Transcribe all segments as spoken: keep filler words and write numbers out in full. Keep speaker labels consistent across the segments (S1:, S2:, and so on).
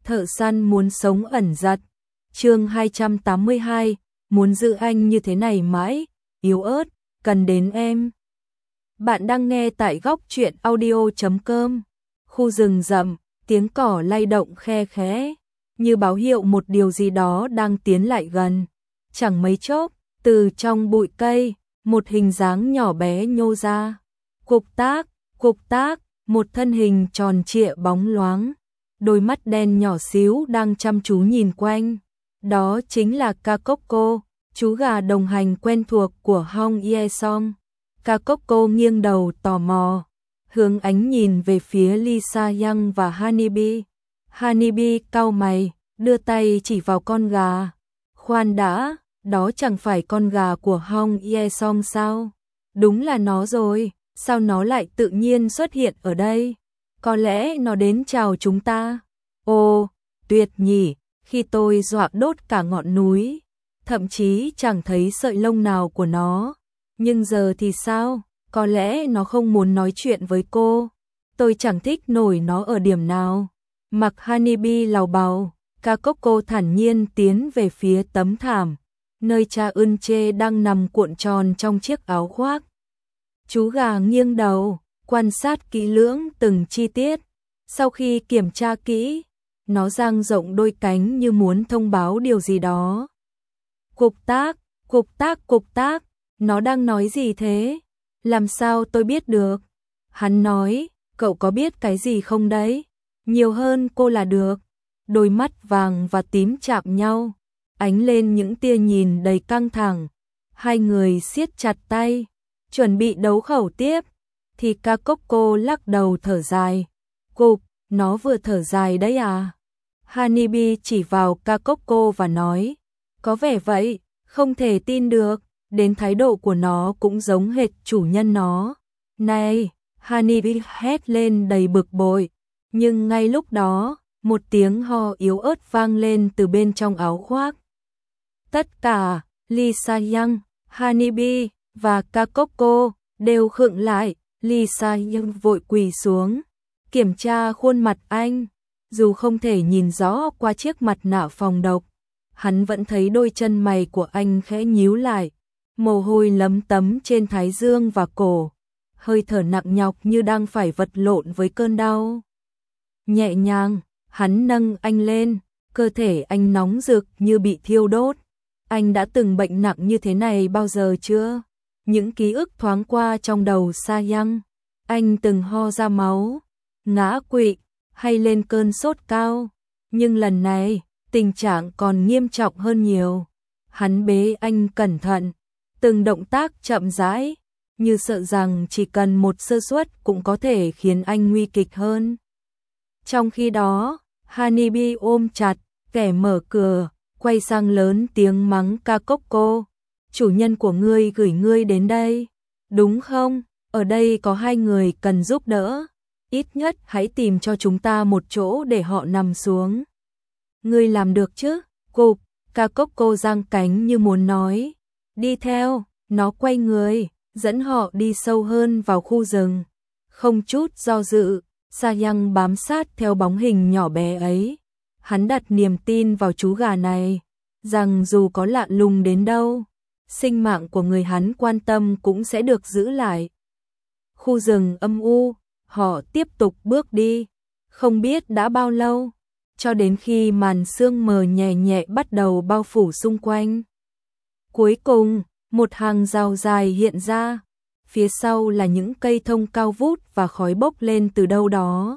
S1: Thợ săn muốn sống ẩn giật. Chương hai trăm tám mươi hai, muốn giữ anh như thế này mãi, yếu ớt, cần đến em. Bạn đang nghe tại góc truyện audio chấm com. Khu rừng rậm, tiếng cỏ lay động khe khẽ, như báo hiệu một điều gì đó đang tiến lại gần. Chẳng mấy chốc, từ trong bụi cây, một hình dáng nhỏ bé nhô ra. Cục tác, cục tác, một thân hình tròn trịa bóng loáng, đôi mắt đen nhỏ xíu đang chăm chú nhìn quanh. Đó chính là Kakoko, chú gà đồng hành quen thuộc của Hong Ye-song. Kakoko nghiêng đầu tò mò, hướng ánh nhìn về phía Lee Sa-young và Hanibi. Hanibi cau mày, đưa tay chỉ vào con gà. Khoan đã, đó chẳng phải con gà của Hong Ye-song sao? Đúng là nó rồi, sao nó lại tự nhiên xuất hiện ở đây? Có lẽ nó đến chào chúng ta. Ồ, tuyệt nhỉ, khi tôi dọa đốt cả ngọn núi, thậm chí chẳng thấy sợi lông nào của nó. Nhưng giờ thì sao? Có lẽ nó không muốn nói chuyện với cô. Tôi chẳng thích nổi nó ở điểm nào. Mặc Hanibi lào bào, Kakoko thản nhiên tiến về phía tấm thảm, nơi cha Eun-chae đang nằm cuộn tròn trong chiếc áo khoác. Chú gà nghiêng đầu, quan sát kỹ lưỡng từng chi tiết. Sau khi kiểm tra kỹ, nó dang rộng đôi cánh như muốn thông báo điều gì đó. Cục tác, cục tác, cục tác, nó đang nói gì thế? Làm sao tôi biết được? Hắn nói, cậu có biết cái gì không đấy? Nhiều hơn cô là được. Đôi mắt vàng và tím chạm nhau, ánh lên những tia nhìn đầy căng thẳng. Hai người siết chặt tay, chuẩn bị đấu khẩu tiếp. Thì Kakoko lắc đầu thở dài. Cục, nó vừa thở dài đấy à? Hanibi chỉ vào Kakoko và nói, có vẻ vậy, không thể tin được, đến thái độ của nó cũng giống hệt chủ nhân nó. Này, Hanibi hét lên đầy bực bội, nhưng ngay lúc đó, một tiếng ho yếu ớt vang lên từ bên trong áo khoác. Tất cả, Lee Sa-young, Hanibi và Kakoko đều khựng lại. Lee Sa-young vội quỳ xuống, kiểm tra khuôn mặt anh. Dù không thể nhìn rõ qua chiếc mặt nạ phòng độc, hắn vẫn thấy đôi chân mày của anh khẽ nhíu lại, mồ hôi lấm tấm trên thái dương và cổ, hơi thở nặng nhọc như đang phải vật lộn với cơn đau. Nhẹ nhàng, hắn nâng anh lên, cơ thể anh nóng rực như bị thiêu đốt. Anh đã từng bệnh nặng như thế này bao giờ chưa? Những ký ức thoáng qua trong đầu Sa-young. Anh từng ho ra máu, ngã quỵ, hay lên cơn sốt cao. Nhưng lần này, tình trạng còn nghiêm trọng hơn nhiều. Hắn bế anh cẩn thận, từng động tác chậm rãi, như sợ rằng chỉ cần một sơ suất cũng có thể khiến anh nguy kịch hơn. Trong khi đó, Hanibi ôm chặt, kẻ mở cửa, quay sang lớn tiếng mắng Kakoko. Chủ nhân của ngươi gửi ngươi đến đây, đúng không? Ở đây có hai người cần giúp đỡ. Ít nhất hãy tìm cho chúng ta một chỗ để họ nằm xuống. Ngươi làm được chứ? Cục, Kakoko giang cánh như muốn nói. Đi theo, nó quay người, dẫn họ đi sâu hơn vào khu rừng. Không chút do dự, Sa-young bám sát theo bóng hình nhỏ bé ấy. Hắn đặt niềm tin vào chú gà này, rằng dù có lạ lùng đến đâu, sinh mạng của người hắn quan tâm cũng sẽ được giữ lại. Khu rừng âm u, họ tiếp tục bước đi, không biết đã bao lâu, cho đến khi màn sương mờ nhẹ nhẹ bắt đầu bao phủ xung quanh. Cuối cùng, một hàng rào dài hiện ra, phía sau là những cây thông cao vút và khói bốc lên từ đâu đó.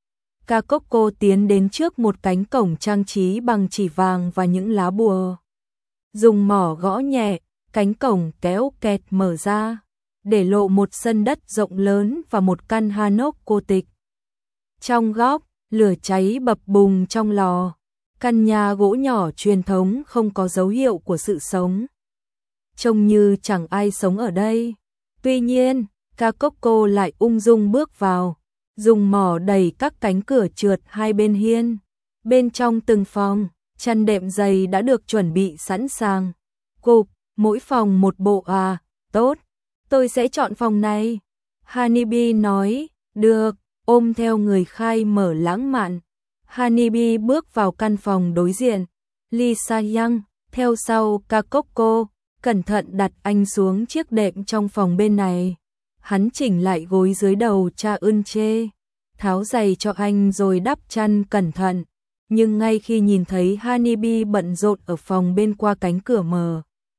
S1: Kakoko tiến đến trước một cánh cổng trang trí bằng chỉ vàng và những lá bùa. Dùng mỏ gõ nhẹ, cánh cổng kéo kẹt mở ra, để lộ một sân đất rộng lớn và một căn hanok cô tịch. Trong góc, lửa cháy bập bùng trong lò, căn nhà gỗ nhỏ truyền thống không có dấu hiệu của sự sống. Trông như chẳng ai sống ở đây. Tuy nhiên, Kakoko lại ung dung bước vào, dùng mỏ đẩy các cánh cửa trượt hai bên hiên. Bên trong từng phòng, chăn đệm dày đã được chuẩn bị sẵn sàng. Cục, mỗi phòng một bộ à, tốt, tôi sẽ chọn phòng này. Hanibi nói, được, ôm theo người khai mở lãng mạn. Hanibi bước vào căn phòng đối diện. Lee Sa-young theo sau Kakoko, cẩn thận đặt anh xuống chiếc đệm trong phòng bên này. Hắn chỉnh lại gối dưới đầu Cha Eun-chae, tháo giày cho anh rồi đắp chăn cẩn thận. Nhưng ngay khi nhìn thấy Hanibi bận rộn ở phòng bên qua cánh cửa mờ,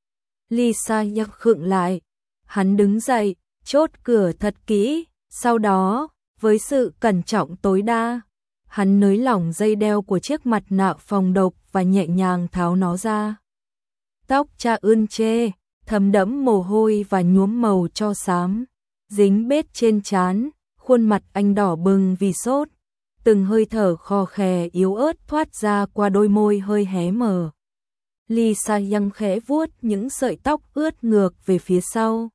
S1: Lee Sa-young khựng lại. Hắn đứng dậy, chốt cửa thật kỹ, sau đó, với sự cẩn trọng tối đa, hắn nới lỏng dây đeo của chiếc mặt nạ phòng độc và nhẹ nhàng tháo nó ra. Tóc Cha Eun-chae thấm đẫm mồ hôi và nhuốm màu tro xám, dính bết trên trán, khuôn mặt anh đỏ bừng vì sốt, từng hơi thở khò khè yếu ớt thoát ra qua đôi môi hơi hé mở. Lee Sa-young khẽ vuốt những sợi tóc ướt ngược về phía sau.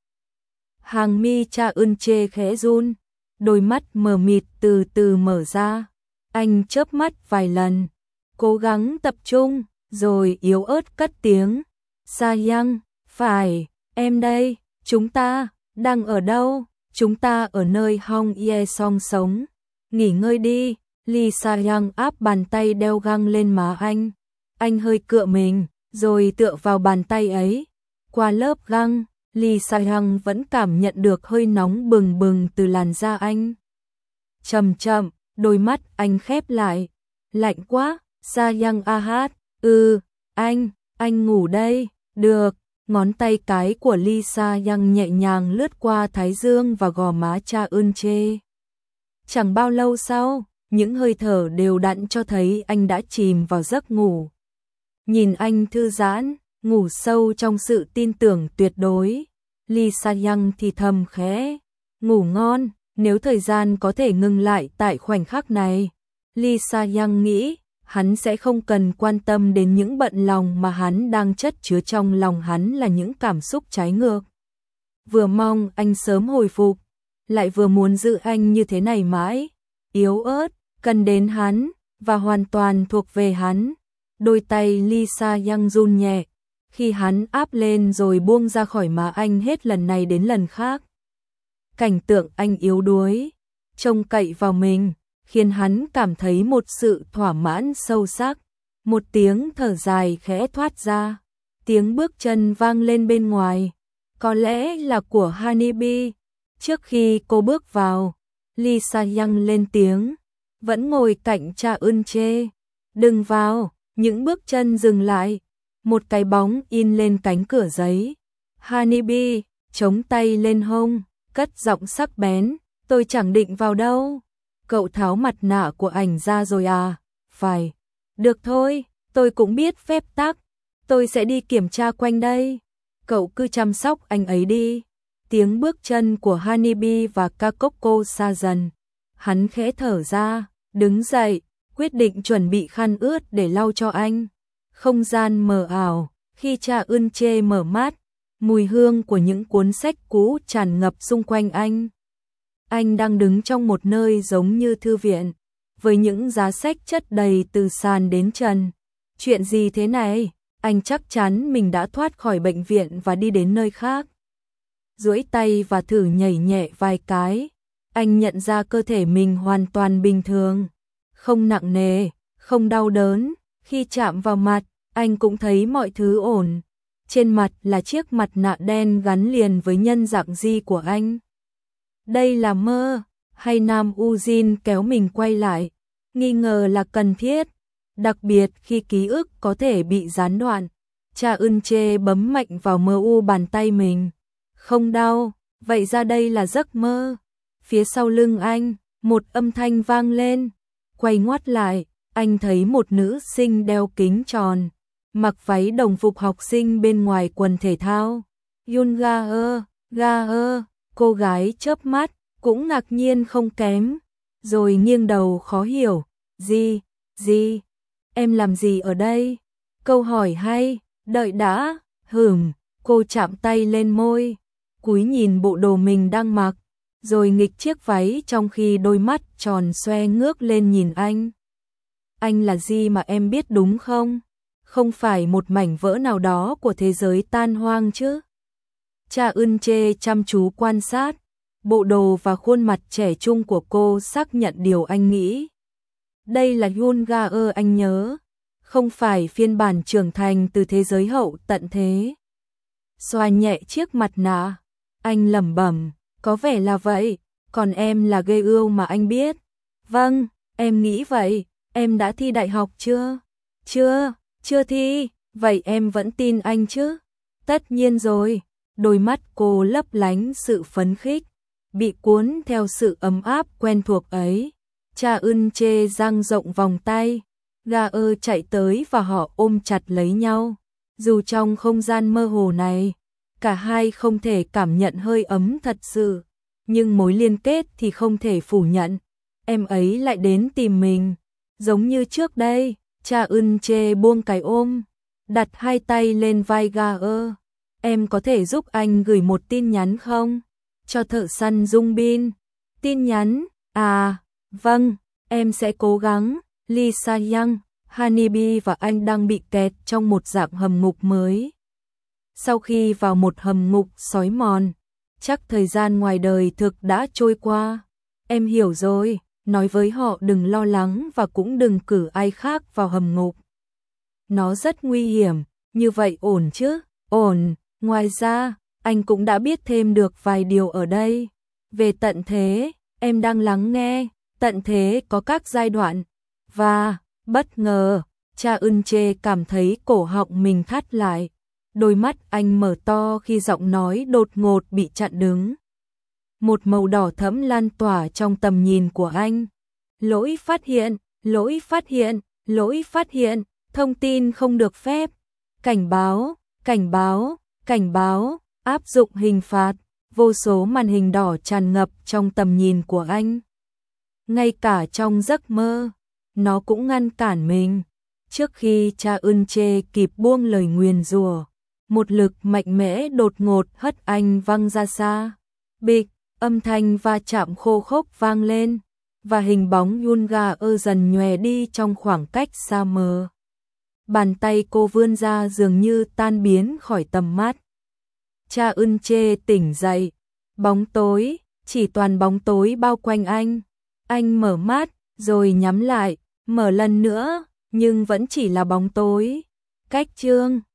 S1: Hàng mi Cha Eun-chae khẽ run, đôi mắt mờ mịt từ từ mở ra. Anh chớp mắt vài lần, cố gắng tập trung, rồi yếu ớt cất tiếng. Sa-young, phải, em đây, chúng ta, đang ở đâu? Chúng ta ở nơi Hong Ye-song sống. Nghỉ ngơi đi. Lee Sa-young áp bàn tay đeo găng lên má anh. Anh hơi cựa mình, rồi tựa vào bàn tay ấy. Qua lớp găng, Lee Sa-young vẫn cảm nhận được hơi nóng bừng bừng từ làn da anh. Chậm chậm, đôi mắt anh khép lại. Lạnh quá. Sa-young a hát. Ừ, anh, anh ngủ đây. Được. Ngón tay cái của Lee Sa-young nhẹ nhàng lướt qua thái dương và gò má Cha Eun-chae. Chẳng bao lâu sau, những hơi thở đều đặn cho thấy anh đã chìm vào giấc ngủ. Nhìn anh thư giãn, ngủ sâu trong sự tin tưởng tuyệt đối, Lee Sa-young thì thầm khẽ, ngủ ngon. Nếu thời gian có thể ngừng lại tại khoảnh khắc này, Lee Sa-young nghĩ hắn sẽ không cần quan tâm đến những bận lòng mà hắn đang chất chứa trong lòng hắn là những cảm xúc trái ngược. Vừa mong anh sớm hồi phục, lại vừa muốn giữ anh như thế này mãi, yếu ớt, cần đến hắn, và hoàn toàn thuộc về hắn. Đôi tay Lee Sa-young run nhẹ, khi hắn áp lên rồi buông ra khỏi má anh hết lần này đến lần khác. Cảnh tượng anh yếu đuối, trông cậy vào mình, khiến hắn cảm thấy một sự thỏa mãn sâu sắc. Một tiếng thở dài khẽ thoát ra, tiếng bước chân vang lên bên ngoài, có lẽ là của Hanibi. Trước khi cô bước vào, Lee Sa-young lên tiếng, vẫn ngồi cạnh Cha Eun-chae. Đừng vào. Những bước chân dừng lại, một cái bóng in lên cánh cửa giấy. Hanibi chống tay lên hông, cất giọng sắc bén, tôi chẳng định vào đâu. Cậu tháo mặt nạ của ảnh ra rồi à? Phải. Được thôi, tôi cũng biết phép tắc. Tôi sẽ đi kiểm tra quanh đây. Cậu cứ chăm sóc anh ấy đi. Tiếng bước chân của Hanibi và Kakoko xa dần. Hắn khẽ thở ra, đứng dậy, quyết định chuẩn bị khăn ướt để lau cho anh. Không gian mờ ảo, khi Cha Eun-chae mở mắt, mùi hương của những cuốn sách cũ tràn ngập xung quanh anh. Anh đang đứng trong một nơi giống như thư viện, với những giá sách chất đầy từ sàn đến trần. Chuyện gì thế này? Anh chắc chắn mình đã thoát khỏi bệnh viện và đi đến nơi khác. Duỗi tay và thử nhảy nhẹ vài cái. Anh nhận ra cơ thể mình hoàn toàn bình thường, không nặng nề, không đau đớn. Khi chạm vào mặt, anh cũng thấy mọi thứ ổn. Trên mặt là chiếc mặt nạ đen gắn liền với nhân dạng Di của anh. Đây là mơ, hay Nam Ujin kéo mình quay lại? Nghi ngờ là cần thiết, đặc biệt khi ký ức có thể bị gián đoạn. Cha Eun-chae bấm mạnh vào mờ u bàn tay mình. Không đau, vậy ra đây là giấc mơ. Phía sau lưng anh, một âm thanh vang lên. Quay ngoắt lại, anh thấy một nữ sinh đeo kính tròn, mặc váy đồng phục học sinh bên ngoài quần thể thao. Yun ga ơ, ga ơ, cô gái chớp mắt, cũng ngạc nhiên không kém, rồi nghiêng đầu khó hiểu. Gì, gì, em làm gì ở đây? Câu hỏi hay, đợi đã, hửm, cô chạm tay lên môi, cúi nhìn bộ đồ mình đang mặc, rồi nghịch chiếc váy trong khi đôi mắt tròn xoe ngước lên nhìn anh. Anh là Di mà em biết đúng không? Không phải một mảnh vỡ nào đó của thế giới tan hoang chứ? Cha Eun-chae chăm chú quan sát, bộ đồ và khuôn mặt trẻ trung của cô xác nhận điều anh nghĩ. Đây là Yoon Ga ơ anh nhớ, không phải phiên bản trưởng thành từ thế giới hậu tận thế. Xoa nhẹ chiếc mặt nạ, anh lẩm bẩm, có vẻ là vậy, còn em là ghê ưu mà anh biết. Vâng, em nghĩ vậy, em đã thi đại học chưa? Chưa, chưa thi, vậy em vẫn tin anh chứ? Tất nhiên rồi, đôi mắt cô lấp lánh sự phấn khích, bị cuốn theo sự ấm áp quen thuộc ấy. Cha ưn chê dang rộng vòng tay, Ga ơ chạy tới và họ ôm chặt lấy nhau. Dù trong không gian mơ hồ này, cả hai không thể cảm nhận hơi ấm thật sự, nhưng mối liên kết thì không thể phủ nhận. Em ấy lại đến tìm mình, giống như trước đây. Cha ưn chê buông cái ôm, đặt hai tay lên vai Ga ơ. Em có thể giúp anh gửi một tin nhắn không? Cho thợ săn Dung Bin. Tin nhắn? À, vâng, em sẽ cố gắng. Lee Sa Young, Honeybee và anh đang bị kẹt trong một dạng hầm ngục mới. Sau khi vào một hầm ngục sói mòn, chắc thời gian ngoài đời thực đã trôi qua. Em hiểu rồi, nói với họ đừng lo lắng và cũng đừng cử ai khác vào hầm ngục. Nó rất nguy hiểm, như vậy ổn chứ? Ổn, ngoài ra, anh cũng đã biết thêm được vài điều ở đây. Về tận thế, em đang lắng nghe, tận thế có các giai đoạn. Và, bất ngờ, cha ưn chê cảm thấy cổ họng mình thắt lại. Đôi mắt anh mở to khi giọng nói đột ngột bị chặn đứng. Một màu đỏ thẫm lan tỏa trong tầm nhìn của anh. Lỗi phát hiện, lỗi phát hiện, lỗi phát hiện, thông tin không được phép. Cảnh báo, cảnh báo, cảnh báo, áp dụng hình phạt. Vô số màn hình đỏ tràn ngập trong tầm nhìn của anh. Ngay cả trong giấc mơ, nó cũng ngăn cản mình. Trước khi cha ưn chê kịp buông lời nguyền rủa, một lực mạnh mẽ đột ngột hất anh văng ra xa. Bịch, âm thanh va chạm khô khốc vang lên, và hình bóng Yoon Ga ơ dần nhòe đi trong khoảng cách xa mờ. Bàn tay cô vươn ra dường như tan biến khỏi tầm mắt. Cha ưn chê tỉnh dậy, bóng tối, chỉ toàn bóng tối bao quanh anh. Anh mở mắt, rồi nhắm lại, mở lần nữa, nhưng vẫn chỉ là bóng tối. Cách chương